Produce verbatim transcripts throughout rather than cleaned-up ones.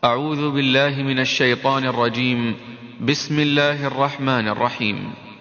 أعوذ بالله من الشيطان الرجيم. بسم الله الرحمن الرحيم.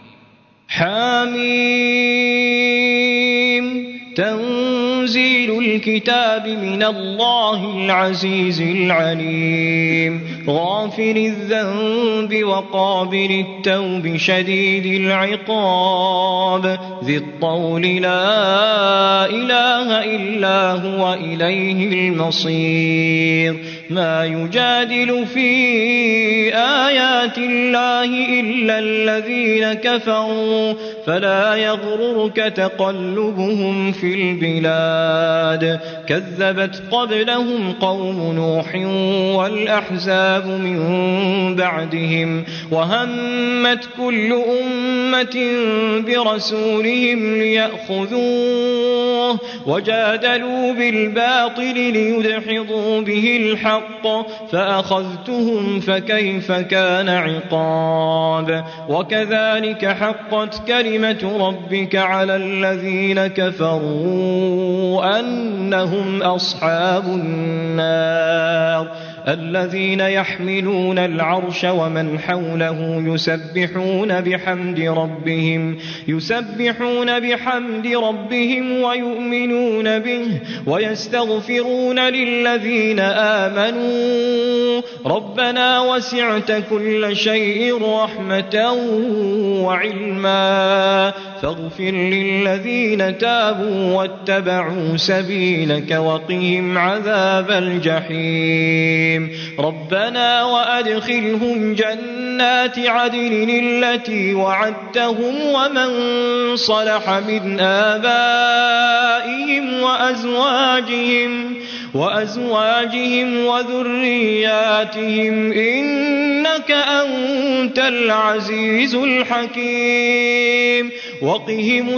حميم. تنزيل الكتاب من الله العزيز العليم. غافر الذنب وقابل التوب شديد العقاب ذي الطول لا إله إلا هو إليه المصير. ما يجادل في آيات الله إلا الذين كفروا فلا يغررك تقلبهم في البلاد. كذبت قبلهم قوم نوح والأحزاب من بعدهم وهمت كل أمة برسولهم ليأخذوه وجادلوا بالباطل ليدحضوا به الحق فأخذتهم فكيف كان عقاب. وكذلك حقت كلمة ربك على الذين كفروا أنهم أصحاب النار. الذين يحملون العرش ومن حوله يسبحون بحمد ربهم يسبحون بحمد ربهم ويؤمنون به ويستغفرون للذين آمنوا ربنا وسعت كل شيء رحمة وعلما فاغفر للذين تابوا واتبعوا سبيلك وقهم عذاب الجحيم. ربنا وأدخلهم جنات عدن التي وعدتهم ومن صلح من آبائهم وأزواجهم وأزواجهم وذرياتهم إنك أنت العزيز الحكيم. وقهم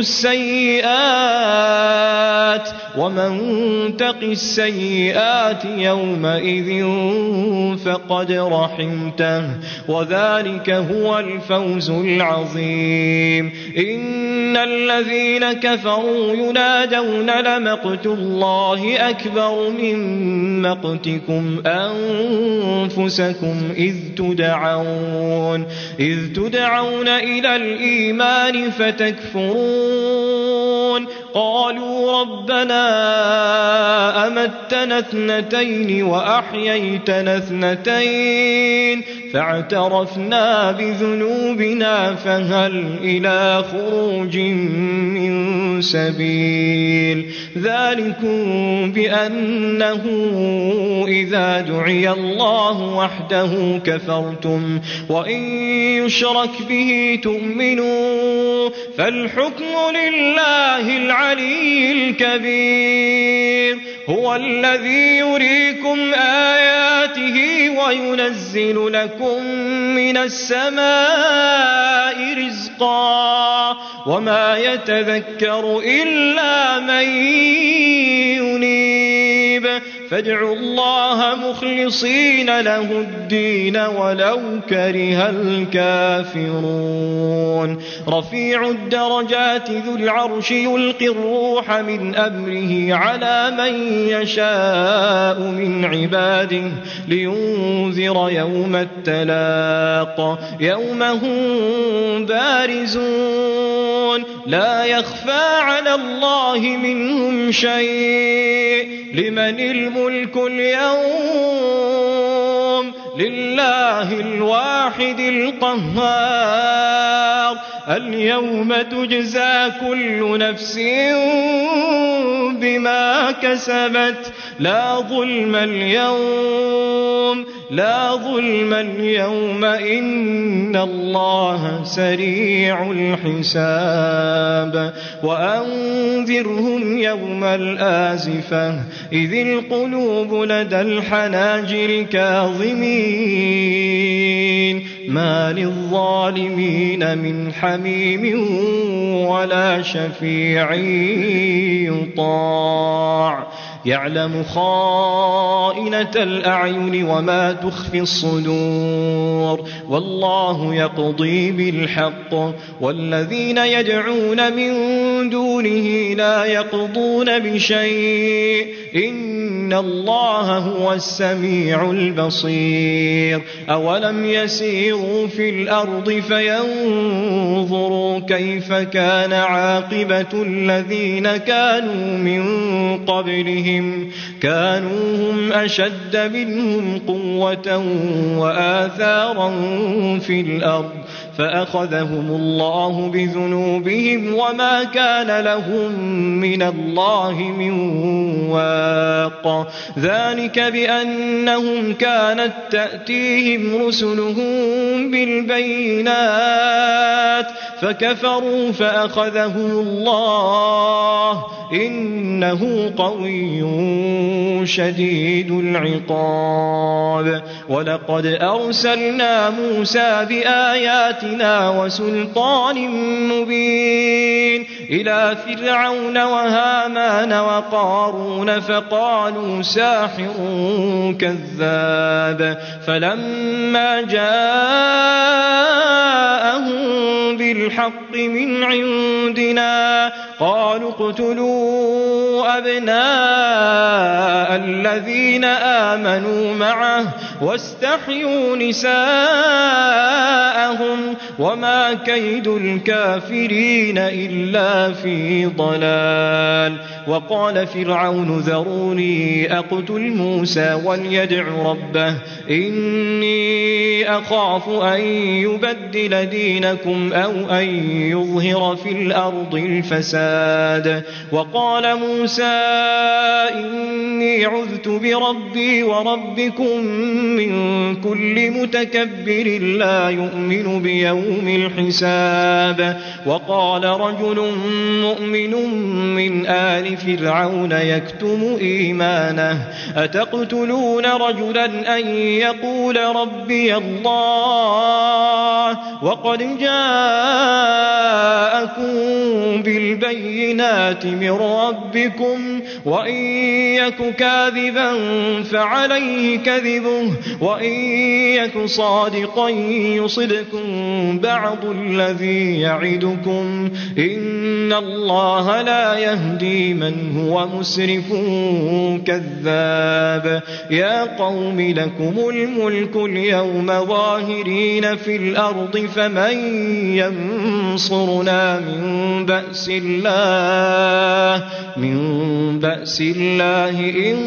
السيئات ومن تق السيئات يومئذ فقد رحمته وذلك هو الفوز العظيم. إن الذين كفروا ينادون لمقت الله أكبر من مقتكم أنفسكم إذ تدعون إذ تدعون إلى الإيمان فتكفرون. قالوا ربنا أمتنا اثنتين وأحييتنا اثنتين فاعترفنا بذنوبنا فهل إلى خروج من سبيل. ذلكم بأنه إذا دعي الله وحده كفرتم وإن يشرك به تؤمنوا فالحكم لله العلي الكبير. هو الذي يريكم آياته وينزل لكم من السماء رزقا وما يتذكر إلا من ينيب. فادعوا الله مخلصين له الدين ولو كره الكافرون. رفيع الدرجات ذو العرش يلقي الروح من أمره على من يشاء من عباده لينذر يوم التلاق يوم هم بارزون لا يخفى على الله منهم شيء. لمن الملك اليوم لله الواحد القهار. اليوم تجزى كل نفس بما كسبت لا ظلم اليوم لا ظلم اليوم إن الله سريع الحساب. وأنذرهم يوم الآزفة إذ القلوب لدى الحناجر كاظمين ما للظالمين من حميم ولا شفيع يطاع. يعلم خائنة الأعين وما تخفي الصدور والله يقضي بالحق والذين يدعون من دونه لا يقضون بشيء إن الله هو السميع البصير أولم يسيروا في الأرض فينظروا كيف كان عاقبة الذين كانوا من قبلهم كانوا هم أشد منهم قوة وآثارا في الأرض فأخذهم الله بذنوبهم وما كان لهم من الله من واق ذلك بأنهم كانت تأتيهم رسلهم بالبينات فكفروا فأخذهم الله إنه قوي شديد العقاب ولقد أرسلنا موسى بآياتنا وسلطان مبين إلى فرعون وهامان وقارون فقالوا ساحر كذاب فلما جاءهم بالحق من عندنا قالوا اقتلوا أبناء الذين آمنوا معه واستحيوا نساءهم وما كيد الكافرين إلا في ضلال وقال فرعون ذروني أقتل موسى وليدع ربه إني أخاف أن يبدل دينكم أو أن يظهر في الأرض الفساد وقال موسى إني عذت بربي وربكم من كل متكبر لا يؤمن بيوم الحساب وقال رجل مؤمن من آل فرعون يكتم إيمانه أتقتلون رجلا أن يقول ربي الله وقد جاءكم بالبينات من ربكم وإن يك كاذبا فعليه كذبه وإن يك صادقا يصدكم بعض الذي يعدكم إن الله لا يهدي من هو مسرف كذاب يا قوم لكم الملك اليوم ظاهرين في الأرض فمن ينصرنا من بأس الله من بأس الله إن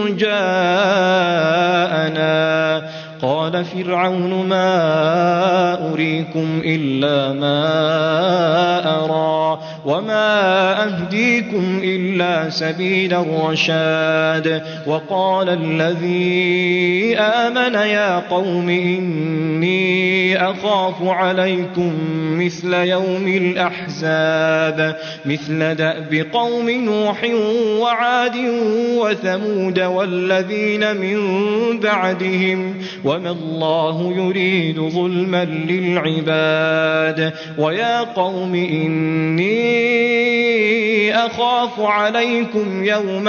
جاءنا قال فرعون ما أريكم إلا ما أرى وما أهديكم إلا سبيل الرشاد وقال الذي آمن يا قوم إني أخاف عليكم مثل يوم الأحزاب مثل دأب قوم نوح وعاد وثمود والذين من بعدهم وما الله يريد ظلما للعباد ويا قوم إني أخاف عليكم يوم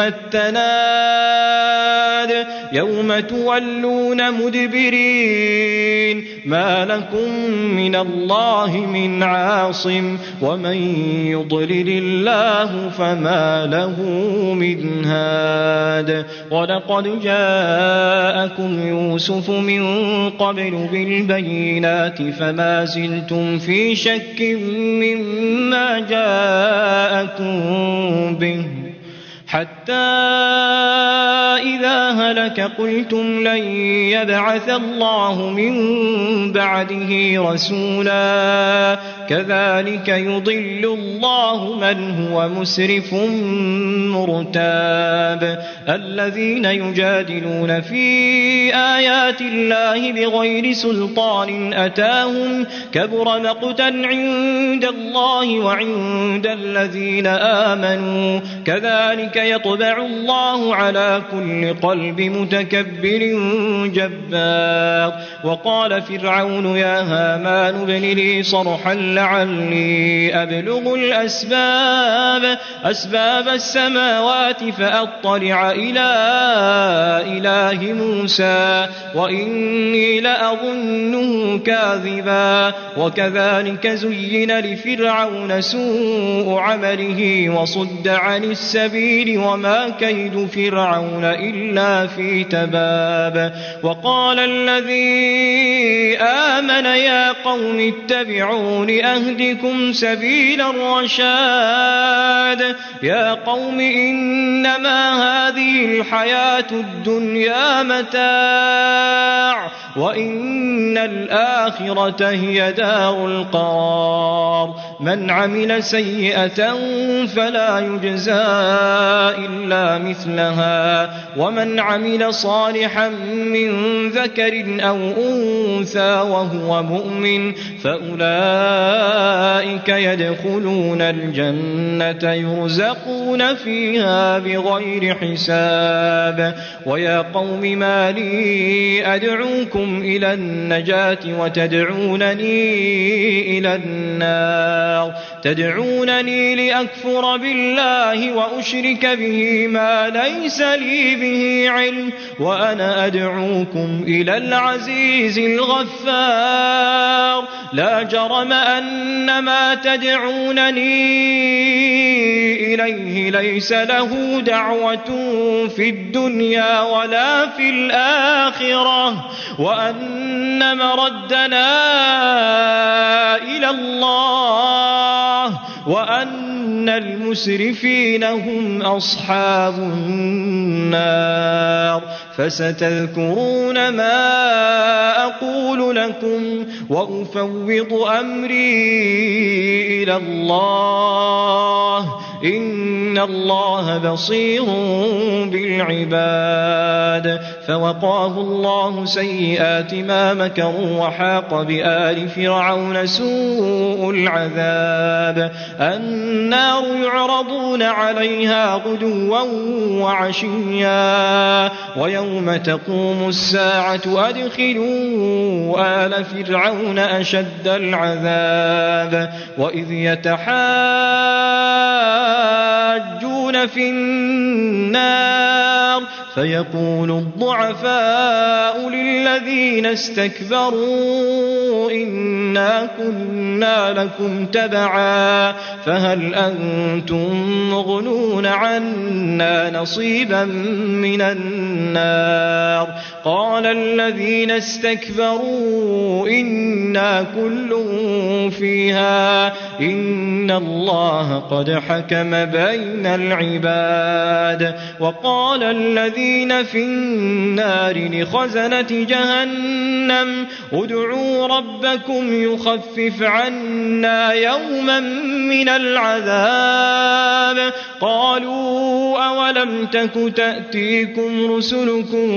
التناد يوم تولون مدبرين ما لكم من الله من عاصم ومن يضلل الله فما له من هاد ولقد جاءكم يوسف من قبل بالبينات فما زلتم في شك مما جاءكم به حتى إذا هلك قلتم لن يبعث الله من بعده رسولا كذلك يضل الله من هو مسرف مرتاب الذين يجادلون في آيات الله بغير سلطان أتاهم كبر مقتا عند الله وعند الذين آمنوا كذلك يطبع الله على كل قلب متكبر جبار وقال فرعون يا هامان ابن لي صرحا لعلي أبلغ الأسباب أسباب السماوات فأطلع إلى إله موسى وإني لأظنه كاذبا وكذلك زين لفرعون سوء عمله وصد عن السبيل وما كيد فرعون إلا في تباب وقال الذي آمن يا قوم اتبعون أهدكم سبيل الرشاد يا قوم إنما هذه الحياة الدنيا متاع وإن الآخرة هي دار القرار من عمل سيئة فلا يجزى إلا مثلها ومن عمل صالحا من ذكر أو أنثى وهو مؤمن فأولئك يدخلون الجنة يرزقون فيها بغير حساب ويا قوم ما لي أدعوكم إلى النجاة وتدعونني إلى النار تدعونني لأكفر بالله وأشرك به ما ليس لي به علم وأنا أدعوكم إلى العزيز الغفار لا جرم أن ما تدعونني إليه ليس له دعوة في الدنيا ولا في الآخرة وأن مردنا إلى الله وأن المسرفين هم أصحاب النار فستذكرون ما أقول لكم وأفوض أمري إلى الله إن الله بصير بالعباد فوقاه الله سيئات ما مكروا وحاق بآل فرعون سوء العذاب النار يعرضون عليها غدوا وعشيا ويوم تقوم الساعة أدخلوا آل فرعون أشد العذاب وإذ يتحاجون في النار فيقول الضعفاء للذين استكبروا إنا كنا لكم تبعا فهل أنتم مغنون عنا نصيبا من النار قال الذين استكبروا إنا كل فيها إن الله قد حكم بين العباد وقال الذين في النار لخزنة جهنم ادعوا ربكم يخفف عنا يوما من العذاب قالوا أولم تك تأتيكم رسلكم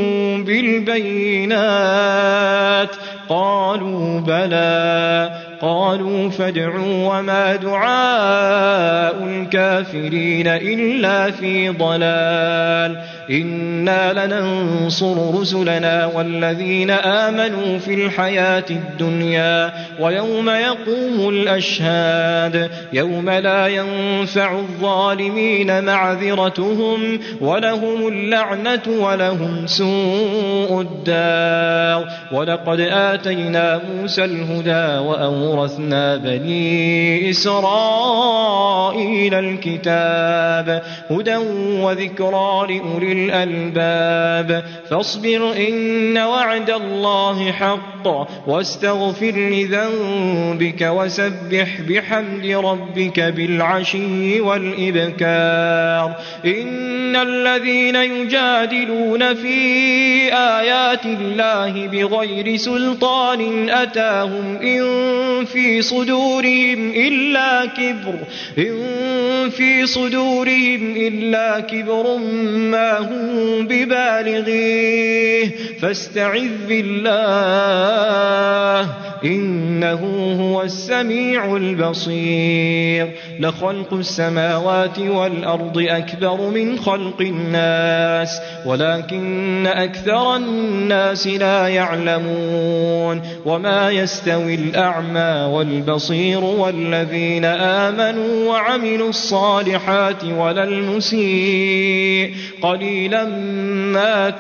بالبينات قالوا بلى قالوا فادعوا وما دعاء الكافرين إلا في ضلال إنا لننصر رسلنا والذين آمنوا في الحياة الدنيا ويوم يقوم الأشهاد يوم لا ينفع الظالمين معذرتهم ولهم اللعنة ولهم سوء الدار ولقد آتينا موسى الهدى وأورثنا بني إسرائيل الكتاب هدى وذكرى لأولي الألباب فاصبر إن وعد الله حق واستغفر لذنبك وسبح بحمد ربك بالعشي والإبكار إن الذين يجادلون في آيات الله بغير سلطان أتاهم إن في صدورهم إلا كبر إن في صدورهم إلا كبر ما هم ببالغيه فاستعذ بالله الله إنه هو السميع البصير لخلق السماوات والأرض أكبر من خلق الناس ولكن أكثر الناس لا يعلمون وما يستوي الأعمى والبصير والذين آمنوا وعملوا الصالحات ولا المسيء قليلا ما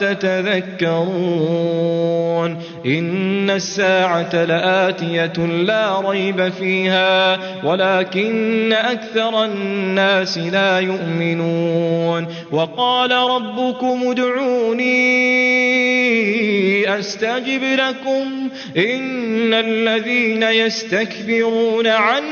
تتذكرون إن الساعة لآتية لا ريب فيها ولكن أكثر الناس لا يؤمنون وقال ربكم ادعوني أستجب لكم إن الذين يستكبرون عن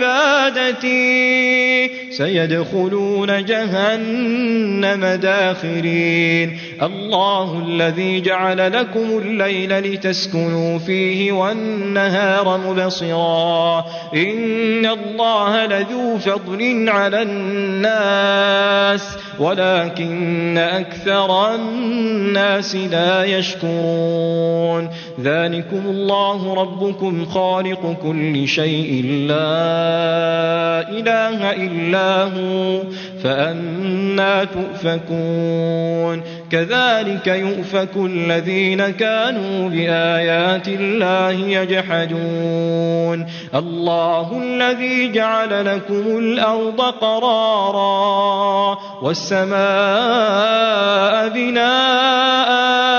عبادتي سيدخلون جهنم داخرين الله الذي جعل لكم الليل لتسكنوا فيه والنهار مبصرا إن الله لذو فضل على الناس ولكن أكثر الناس لا يشكرون ذلكم الله ربكم خالق كل شيء لا إله إلا هو فأنى تؤفكون كذلك يؤفك الذين كانوا بآيات الله يجحدون الله الذي جعل لكم الأرض قرارا والسماء بناء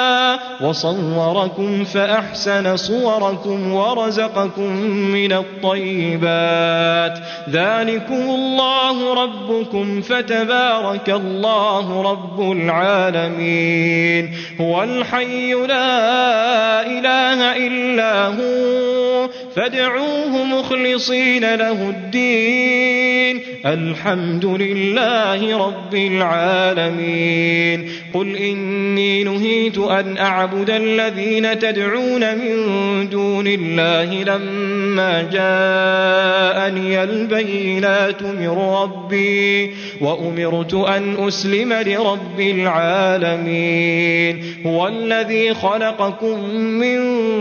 وصوركم فأحسن صوركم ورزقكم من الطيبات ذلكم الله ربكم فتبارك الله رب العالمين هو الحي لا إله إلا هو فادعوه مخلصين له الدين الحمد لله رب العالمين قل إني نهيت أن أعبد الذين تدعون من دون الله لما جاءني البينات من ربي وأمرت أن أسلم لرب العالمين هو الذي خلقكم من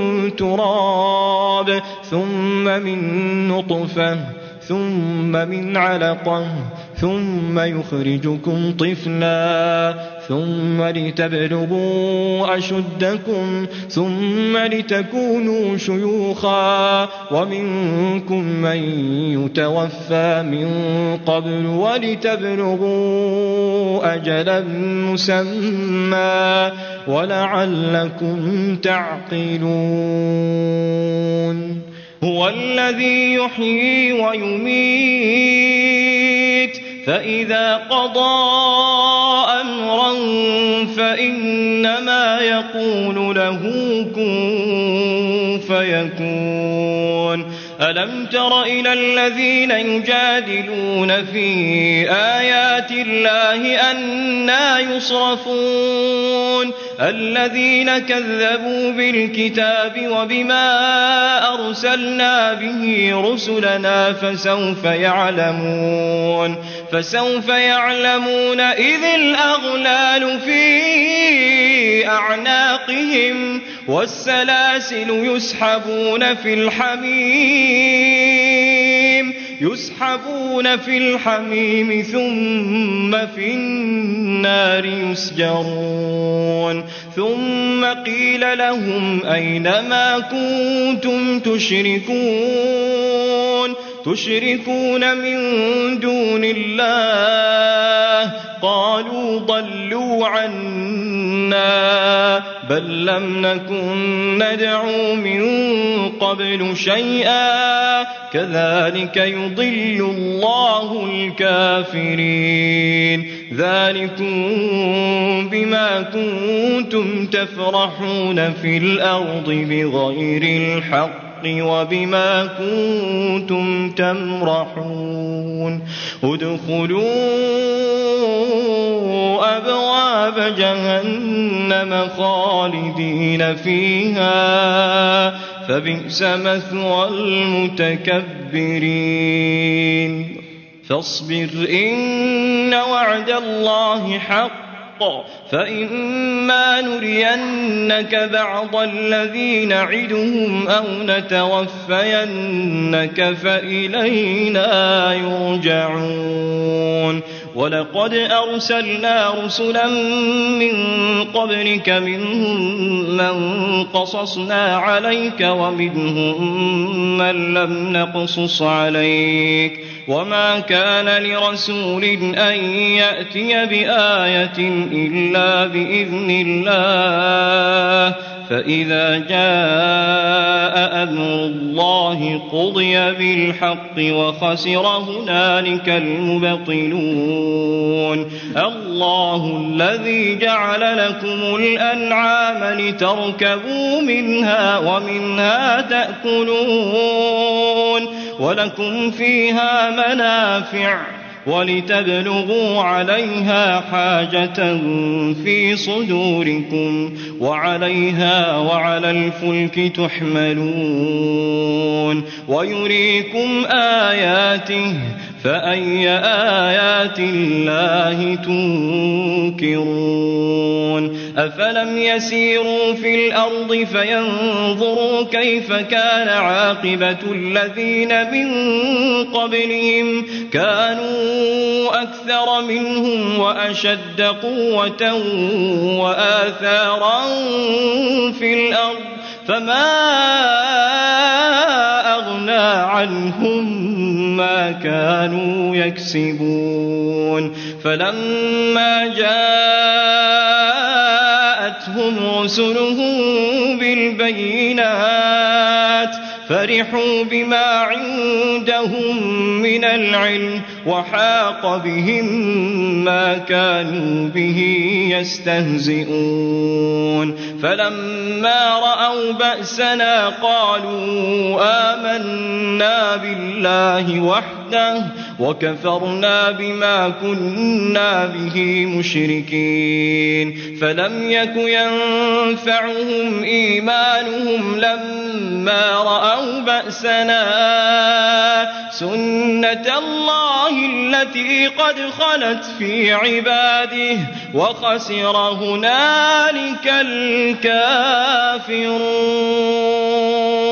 تراب ثم من نطفة ثم من علقة ثم يخرجكم طفلا ثم لتبلغوا أشدكم ثم لتكونوا شيوخا ومنكم من يتوفى من قبل ولتبلغوا أجلا مسمى ولعلكم تعقلون هو الذي يحيي ويميت فإذا قضى أمرا فإنما يقول له كن فيكون ألم تر إلى الذين يجادلون في آيات الله أنى يصرفون الذين كذبوا بالكتاب وبما أرسلنا به رسلنا فسوف يعلمون فسوف يعلمون إذ الأغلال في أعناقهم والسلاسل يسحبون في الحميم يسحبون في الحميم ثم في النار يسجرون ثم قيل لهم أين ما كنتم تشركون تشركون من دون الله قالوا ضلوا عنا بل لم نكن ندعو من قبل شيئا كذلك يضل الله الكافرين ذلكم بما كنتم تفرحون في الأرض بغير الحق وبما كنتم تمرحون ادخلوا أبواب جهنم خالدين فيها فبئس مثوى المتكبرين فاصبر إن وعد الله حق فإما نرينك بعض الذي نعدهم أو نتوفينك فإلينا يرجعون ولقد أرسلنا رسلا من قبلك منهم من قصصنا عليك ومنهم من لم نقصص عليك وما كان لرسول أن يأتي بآية إلا بإذن الله فإذا جاء أمر الله قضي بالحق وخسر هنالك المبطلون الله الذي جعل لكم الأنعام لتركبوا منها ومنها تأكلون ولكم فيها منافع ولتبلغوا عليها حاجة في صدوركم وعليها وعلى الفلك تحملون ويريكم آياته فأي آيات الله تنكرون أفلم يسيروا في الأرض فينظروا كيف كان عاقبة الذين من قبلهم كانوا أكثر منهم وأشد قوة وآثارا في الأرض فما أغنى عنهم ما كانوا يكسبون فلما جاءتهم رسلهم بالبينات فرحوا بما عندهم من العلم وحاق بهم ما كانوا به يستهزئون فلما رأوا بأسنا قالوا آمنا بالله وحده وكفرنا بما كنا به مشركين فلم يك ينفعهم إيمانهم لما رأوا بأسنا سنة الله التي قد خلت في عباده وخسر هنالك الكافرون